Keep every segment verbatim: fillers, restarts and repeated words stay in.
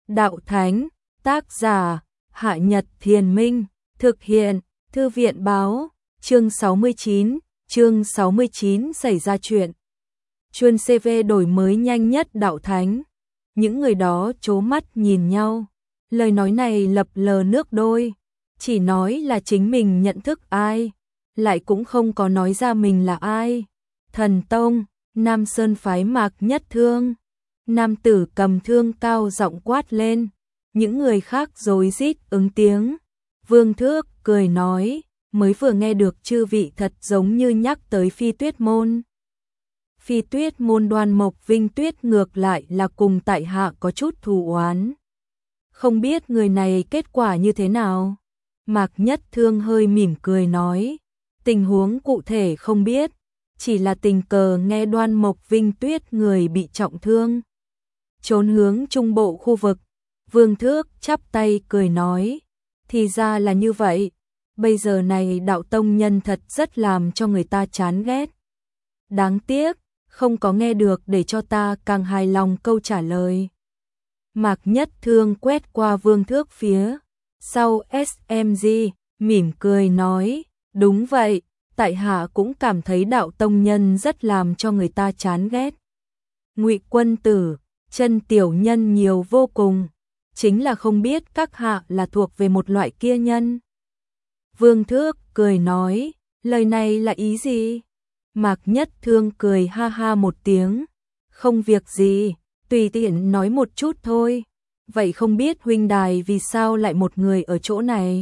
Đạo Thánh, tác giả, Hạ Nhật Thiền Minh, thực hiện, Thư viện Báo, chương sáu mươi chín, chương sáu mươi chín xảy ra chuyện. Chuân xê vê đổi mới nhanh nhất Đạo Thánh. Những người đó trố mắt nhìn nhau. Lời nói này lập lờ nước đôi, chỉ nói là chính mình nhận thức ai, lại cũng không có nói ra mình là ai. Thần Tông, Nam Sơn phái Mạc Nhất Thương. Nam tử cầm thương cao giọng quát lên, những người khác rối rít ứng tiếng. Vương Thước cười nói, mới vừa nghe được chư vị thật giống như nhắc tới Phi Tuyết môn. Phi Tuyết môn Đoan Mộc Vinh Tuyết ngược lại là cùng tại hạ có chút thù oán. Không biết người này kết quả như thế nào? Mạc Nhất Thương hơi mỉm cười nói, tình huống cụ thể không biết, chỉ là tình cờ nghe Đoan Mộc Vinh Tuyết người bị trọng thương. Trốn hướng trung bộ khu vực, Vương Thước chắp tay cười nói, thì ra là như vậy, bây giờ này đạo tông nhân thật rất làm cho người ta chán ghét. Đáng tiếc, không có nghe được để cho ta càng hài lòng câu trả lời. Mạc Nhất Thương quét qua Vương Thước phía sau ét em giê, mỉm cười nói, đúng vậy, tại hạ cũng cảm thấy đạo tông nhân rất làm cho người ta chán ghét. Ngụy Quân Tử, chân tiểu nhân nhiều vô cùng, chính là không biết các hạ là thuộc về một loại kia nhân. Vương Thước cười nói, lời này là ý gì? Mạc Nhất Thương cười ha ha một tiếng, không việc gì, tùy tiện nói một chút thôi. Vậy không biết huynh đài vì sao lại một người ở chỗ này?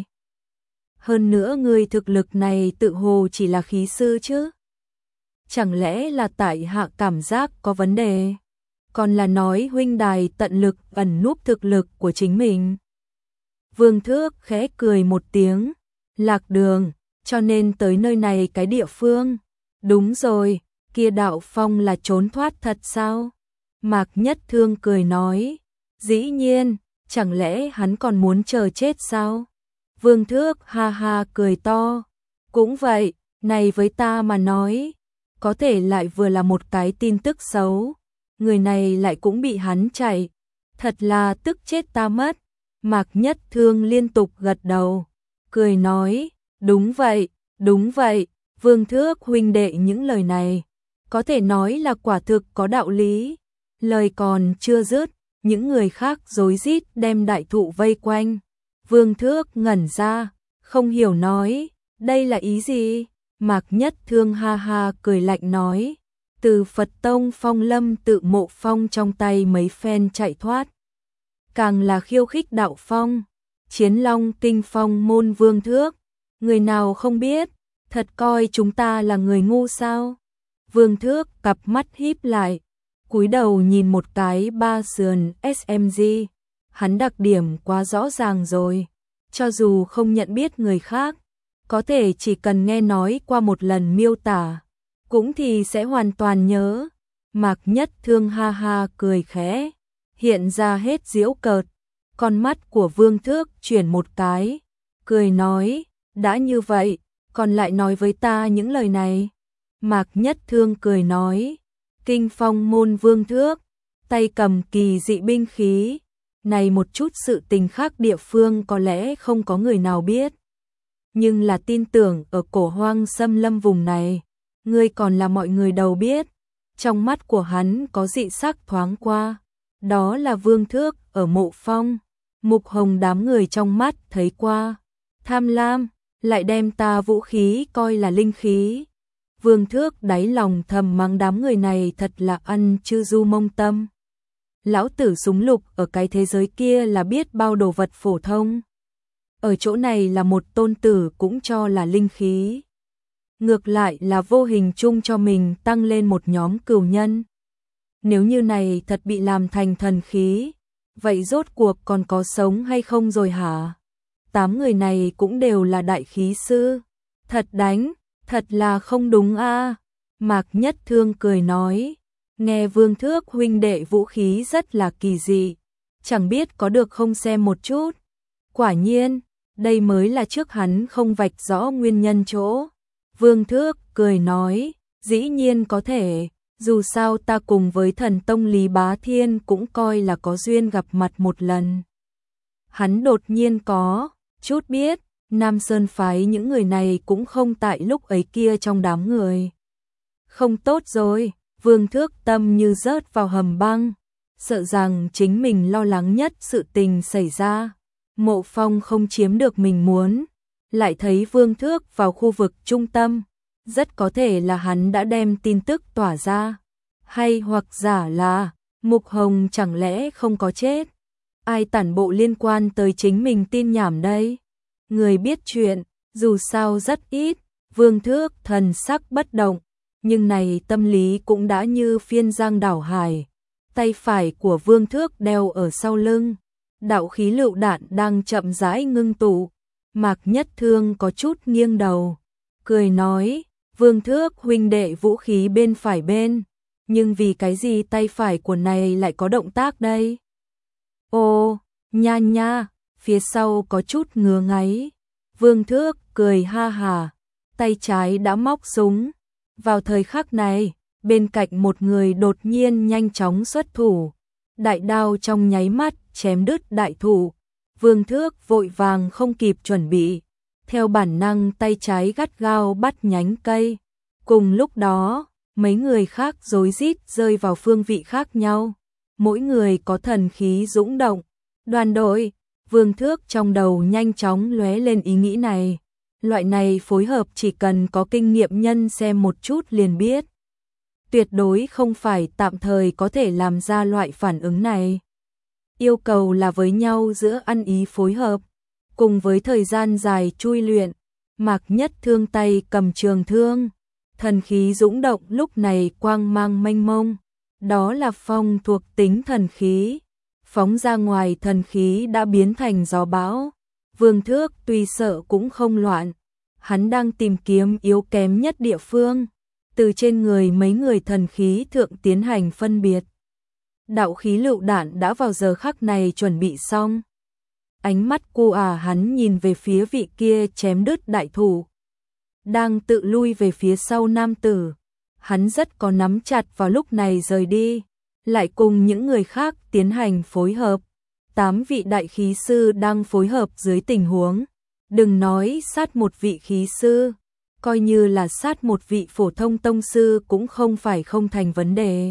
Hơn nữa người thực lực này tự hồ chỉ là khí sư chứ? Chẳng lẽ là tại hạ cảm giác có vấn đề? Còn là nói huynh đài tận lực ẩn núp thực lực của chính mình? Vương Thước khẽ cười một tiếng, lạc đường, cho nên tới nơi này cái địa phương. Đúng rồi, kia Đạo Phong là trốn thoát thật sao? Mạc Nhất Thương cười nói, dĩ nhiên, chẳng lẽ hắn còn muốn chờ chết sao? Vương Thước ha ha cười to, cũng vậy, này với ta mà nói, có thể lại vừa là một cái tin tức xấu, người này lại cũng bị hắn chạy, thật là tức chết ta mất. Mạc Nhất Thương liên tục gật đầu, cười nói, đúng vậy, đúng vậy, Vương Thước huynh đệ những lời này, có thể nói là quả thực có đạo lý. Lời còn chưa dứt, những người khác rối rít đem đại thụ vây quanh. Vương Thước ngẩn ra, không hiểu nói, đây là ý gì? Mạc Nhất Thương ha ha cười lạnh nói, từ Phật Tông Phong Lâm tự Mộ Phong trong tay mấy phen chạy thoát. Càng là khiêu khích Đạo Phong, Chiến Long Kinh Phong môn Vương Thước, người nào không biết, thật coi chúng ta là người ngu sao? Vương Thước cặp mắt híp lại, cúi đầu nhìn một cái ba sườn ét em giê, hắn đặc điểm quá rõ ràng rồi, cho dù không nhận biết người khác, có thể chỉ cần nghe nói qua một lần miêu tả, cũng thì sẽ hoàn toàn nhớ. Mạc Nhất Thương ha ha cười khẽ, hiện ra hết giễu cợt, con mắt của Vương Thước chuyển một cái, cười nói, đã như vậy, còn lại nói với ta những lời này. Mạc Nhất Thương cười nói, Kinh Phong môn Vương Thước, tay cầm kỳ dị binh khí, này một chút sự tình khác địa phương có lẽ không có người nào biết. Nhưng là tin tưởng ở cổ hoang xâm lâm vùng này, ngươi còn là mọi người đầu biết. Trong mắt của hắn có dị sắc thoáng qua, đó là Vương Thước ở Mộ Phong. Mục Hồng đám người trong mắt thấy qua, tham lam, lại đem ta vũ khí coi là linh khí. Vương Thước đáy lòng thầm mắng đám người này thật là ăn chư du mông tâm. Lão tử súng lục ở cái thế giới kia là biết bao đồ vật phổ thông. Ở chỗ này là một tôn tử cũng cho là linh khí. Ngược lại là vô hình chung cho mình tăng lên một nhóm cừu nhân. Nếu như này thật bị làm thành thần khí, vậy rốt cuộc còn có sống hay không rồi hả? Tám người này cũng đều là đại khí sư. Thật đánh, thật là không đúng a. Mạc Nhất Thương cười nói, nghe Vương Thước huynh đệ vũ khí rất là kỳ dị, chẳng biết có được không xem một chút. Quả nhiên, đây mới là trước hắn không vạch rõ nguyên nhân chỗ. Vương Thước cười nói, dĩ nhiên có thể, Dù sao ta cùng với thần tông Lý Bá Thiên cũng coi là có duyên gặp mặt một lần. Hắn đột nhiên có chút biết, Nam Sơn phái những người này cũng không tại lúc ấy kia trong đám người. Không tốt rồi, Vương Thước tâm như rớt vào hầm băng, sợ rằng chính mình lo lắng nhất sự tình xảy ra. Mộ Phong không chiếm được mình muốn, lại thấy Vương Thước vào khu vực trung tâm, rất có thể là hắn đã đem tin tức tỏa ra. Hay hoặc giả là, Mục Hồng chẳng lẽ không có chết? Ai tản bộ liên quan tới chính mình tin nhảm đây? Người biết chuyện, dù sao rất ít, Vương Thước thần sắc bất động, nhưng này tâm lý cũng đã như phiên giang đảo hải. Tay phải của Vương Thước đeo ở sau lưng, đạo khí lựu đạn đang chậm rãi ngưng tụ. Mạc Nhất Thương có chút nghiêng đầu, cười nói, Vương Thước huynh đệ vũ khí bên phải bên, nhưng vì cái gì tay phải của này lại có động tác đây? Ô, nha nha, phía sau có chút ngứa ngáy. Vương Thước cười ha hà, tay trái đã móc súng. Vào thời khắc này, bên cạnh một người đột nhiên nhanh chóng xuất thủ, đại đao trong nháy mắt chém đứt đại thủ. Vương Thước vội vàng không kịp chuẩn bị, theo bản năng tay trái gắt gao bắt nhánh cây. Cùng lúc đó, mấy người khác rối rít rơi vào phương vị khác nhau, mỗi người có thần khí dũng động. Đoàn đội, Vương Thước trong đầu nhanh chóng lóe lên ý nghĩ này. Loại này phối hợp chỉ cần có kinh nghiệm nhân xem một chút liền biết. Tuyệt đối không phải tạm thời có thể làm ra loại phản ứng này. Yêu cầu là với nhau giữa ăn ý phối hợp, cùng với thời gian dài chui luyện. Mạc Nhất Thương tay cầm trường thương, thần khí dũng động lúc này quang mang mênh mông. Đó là phong thuộc tính thần khí. Phóng ra ngoài thần khí đã biến thành gió bão. Vương Thước tuy sợ cũng không loạn. Hắn đang tìm kiếm yếu kém nhất địa phương, từ trên người mấy người thần khí thượng tiến hành phân biệt. Đạo khí lựu đạn đã vào giờ khắc này chuẩn bị xong. Ánh mắt cô à hắn nhìn về phía vị kia chém đứt đại thủ, đang tự lui về phía sau nam tử. Hắn rất có nắm chặt vào lúc này rời đi, lại cùng những người khác tiến hành phối hợp. Tám vị đại khí sư đang phối hợp dưới tình huống. Đừng nói sát một vị khí sư, coi như là sát một vị phổ thông tông sư cũng không phải không thành vấn đề.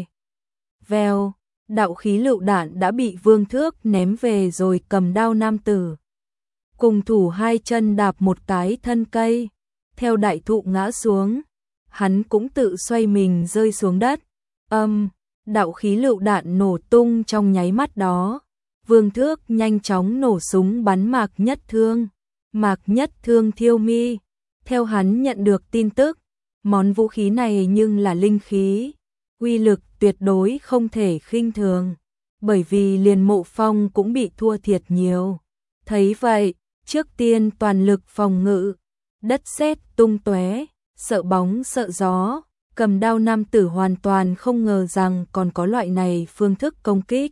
Vèo, đạo khí lựu đạn đã bị Vương Thước ném về rồi cầm đao nam tử. Cùng thủ hai chân đạp một cái thân cây, theo đại thụ ngã xuống, hắn cũng tự xoay mình rơi xuống đất. Âm, đạo khí lựu đạn nổ tung trong nháy mắt đó. Vương Thước nhanh chóng nổ súng bắn Mạc Nhất Thương. Mạc Nhất Thương thiêu mi, theo hắn nhận được tin tức, món vũ khí này nhưng là linh khí, uy lực tuyệt đối không thể khinh thường, bởi vì liền Mộ Phong cũng bị thua thiệt nhiều. Thấy vậy, trước tiên toàn lực phòng ngự, đất sét tung tóe, sợ bóng sợ gió, cầm đao nam tử hoàn toàn không ngờ rằng còn có loại này phương thức công kích.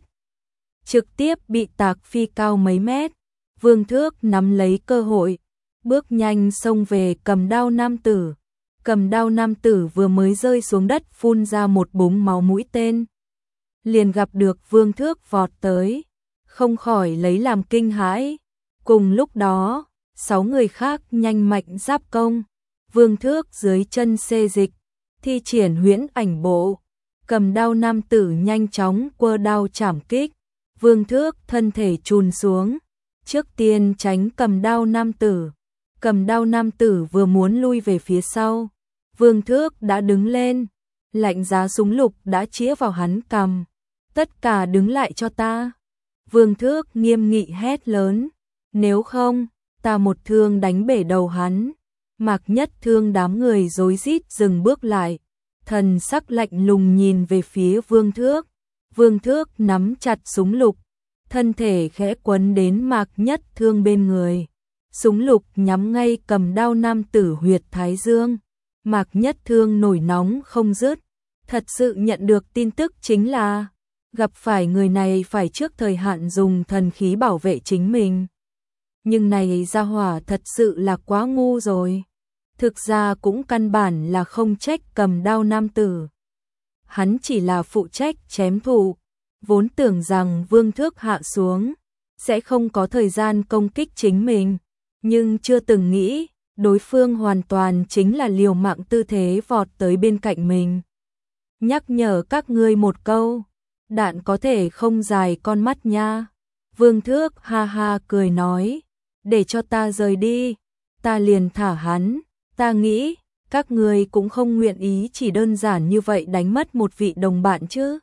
Trực tiếp bị tạc phi cao mấy mét. Vương Thước nắm lấy cơ hội, bước nhanh xông về cầm đao nam tử. Cầm đao nam tử vừa mới rơi xuống đất phun ra một búng máu mũi tên. Liền gặp được Vương Thước vọt tới, không khỏi lấy làm kinh hãi. Cùng lúc đó, sáu người khác nhanh mạnh giáp công. Vương Thước dưới chân xê dịch, thi triển huyễn ảnh bộ. Cầm đao nam tử nhanh chóng quơ đao chảm kích. Vương Thước thân thể chùn xuống, trước tiên tránh cầm đao nam tử. Cầm đao nam tử vừa muốn lui về phía sau, Vương Thước đã đứng lên, lạnh giá súng lục đã chĩa vào hắn cằm. Tất cả đứng lại cho ta. Vương Thước nghiêm nghị hét lớn, nếu không, ta một thương đánh bể đầu hắn. Mạc Nhất Thương đám người rối rít dừng bước lại, thần sắc lạnh lùng nhìn về phía Vương Thước. Vương Thước nắm chặt súng lục, thân thể khẽ quấn đến Mạc Nhất Thương bên người. Súng lục nhắm ngay cầm đao nam tử huyệt thái dương. Mạc Nhất Thương nổi nóng không dứt, thật sự nhận được tin tức chính là gặp phải người này phải trước thời hạn dùng thần khí bảo vệ chính mình. Nhưng này gia hỏa thật sự là quá ngu rồi. Thực ra cũng căn bản là không trách cầm đao nam tử. hắn chỉ là phụ trách chém thù, vốn tưởng rằng Vương Thước hạ xuống, sẽ không có thời gian công kích chính mình, nhưng chưa từng nghĩ, đối phương hoàn toàn chính là liều mạng tư thế vọt tới bên cạnh mình. Nhắc nhở các ngươi một câu, đạn có thể không dài con mắt nha. Vương Thước ha ha cười nói, để cho ta rời đi, ta liền thả hắn, ta nghĩ, các ngươi cũng không nguyện ý chỉ đơn giản như vậy đánh mất một vị đồng bạn chứ.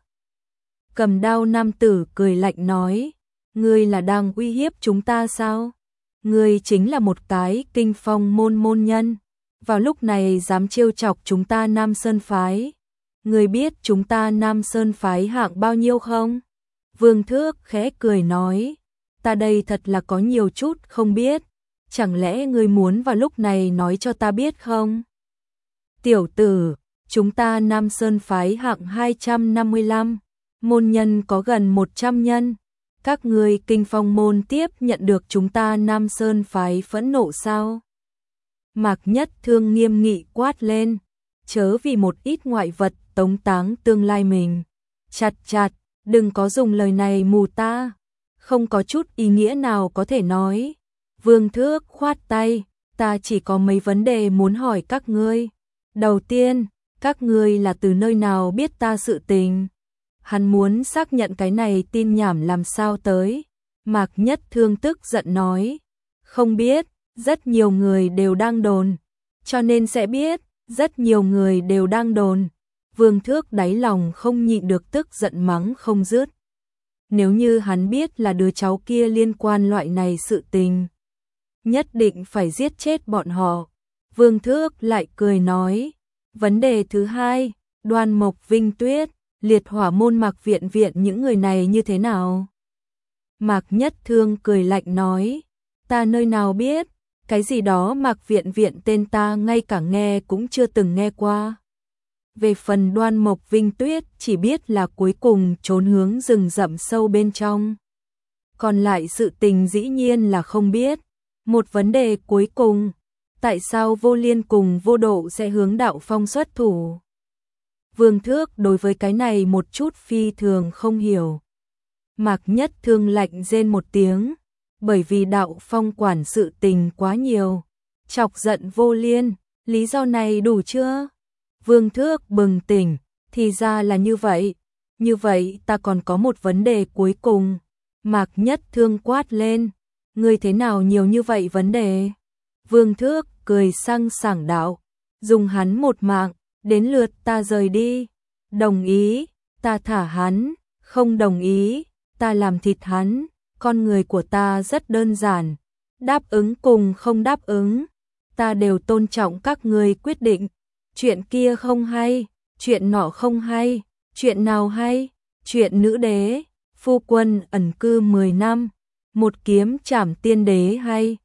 Cầm đao nam tử cười lạnh nói, ngươi là đang uy hiếp chúng ta sao? Ngươi chính là một cái kinh phong môn môn nhân, vào lúc này dám trêu chọc chúng ta Nam Sơn Phái. Ngươi biết chúng ta Nam Sơn Phái hạng bao nhiêu không? Vương Thước khẽ cười nói, ta đây thật là có nhiều chút không biết, chẳng lẽ ngươi muốn vào lúc này nói cho ta biết không? Tiểu tử, chúng ta Nam Sơn Phái hạng hai trăm năm mươi lăm, môn nhân có gần một trăm nhân. Các ngươi kinh phong môn tiếp nhận được chúng ta Nam Sơn Phái phẫn nộ sao? Mạc Nhất Thương nghiêm nghị quát lên, chớ vì một ít ngoại vật tống táng tương lai mình. Chặt chặt, đừng có dùng lời này mù ta, không có chút ý nghĩa nào có thể nói. Vương Thước khoát tay, ta chỉ có mấy vấn đề muốn hỏi các ngươi. Đầu tiên, các ngươi là từ nơi nào biết ta sự tình? Hắn muốn xác nhận cái này tin nhảm làm sao tới. Mạc Nhất Thương tức giận nói, không biết, rất nhiều người đều đang đồn, cho nên sẽ biết, rất nhiều người đều đang đồn. Vương Thước đáy lòng không nhịn được tức giận mắng không dứt. Nếu như hắn biết là đứa cháu kia liên quan loại này sự tình, nhất định phải giết chết bọn họ. Vương Thước lại cười nói, vấn đề thứ hai, Đoan Mộc Vinh Tuyết, Liệt Hỏa môn Mạc Viện Viện những người này như thế nào? Mạc Nhất Thương cười lạnh nói, ta nơi nào biết, cái gì đó Mạc Viện Viện tên ta ngay cả nghe cũng chưa từng nghe qua. Về phần Đoan Mộc Vinh Tuyết chỉ biết là cuối cùng trốn hướng rừng rậm sâu bên trong. Còn lại sự tình dĩ nhiên là không biết. Một vấn đề cuối cùng, tại sao Vô Liên cùng Vô Độ sẽ hướng Đạo Phong xuất thủ? Vương Thước đối với cái này một chút phi thường không hiểu. Mạc Nhất Thương lạnh rên một tiếng, bởi vì Đạo Phong quản sự tình quá nhiều, chọc giận Vô Liên, lý do này đủ chưa? Vương Thước bừng tỉnh, thì ra là như vậy, như vậy ta còn có một vấn đề cuối cùng. Mạc Nhất Thương quát lên, ngươi thế nào nhiều như vậy vấn đề? Vương Thước cười sang sảng đạo, dùng hắn một mạng, đến lượt ta rời đi. Đồng ý, ta thả hắn, không đồng ý, ta làm thịt hắn. Con người của ta rất đơn giản, đáp ứng cùng không đáp ứng, ta đều tôn trọng các ngươi quyết định. Chuyện kia không hay, chuyện nọ không hay, chuyện nào hay? Chuyện nữ đế, phu quân ẩn cư mười năm, một kiếm trảm tiên đế hay?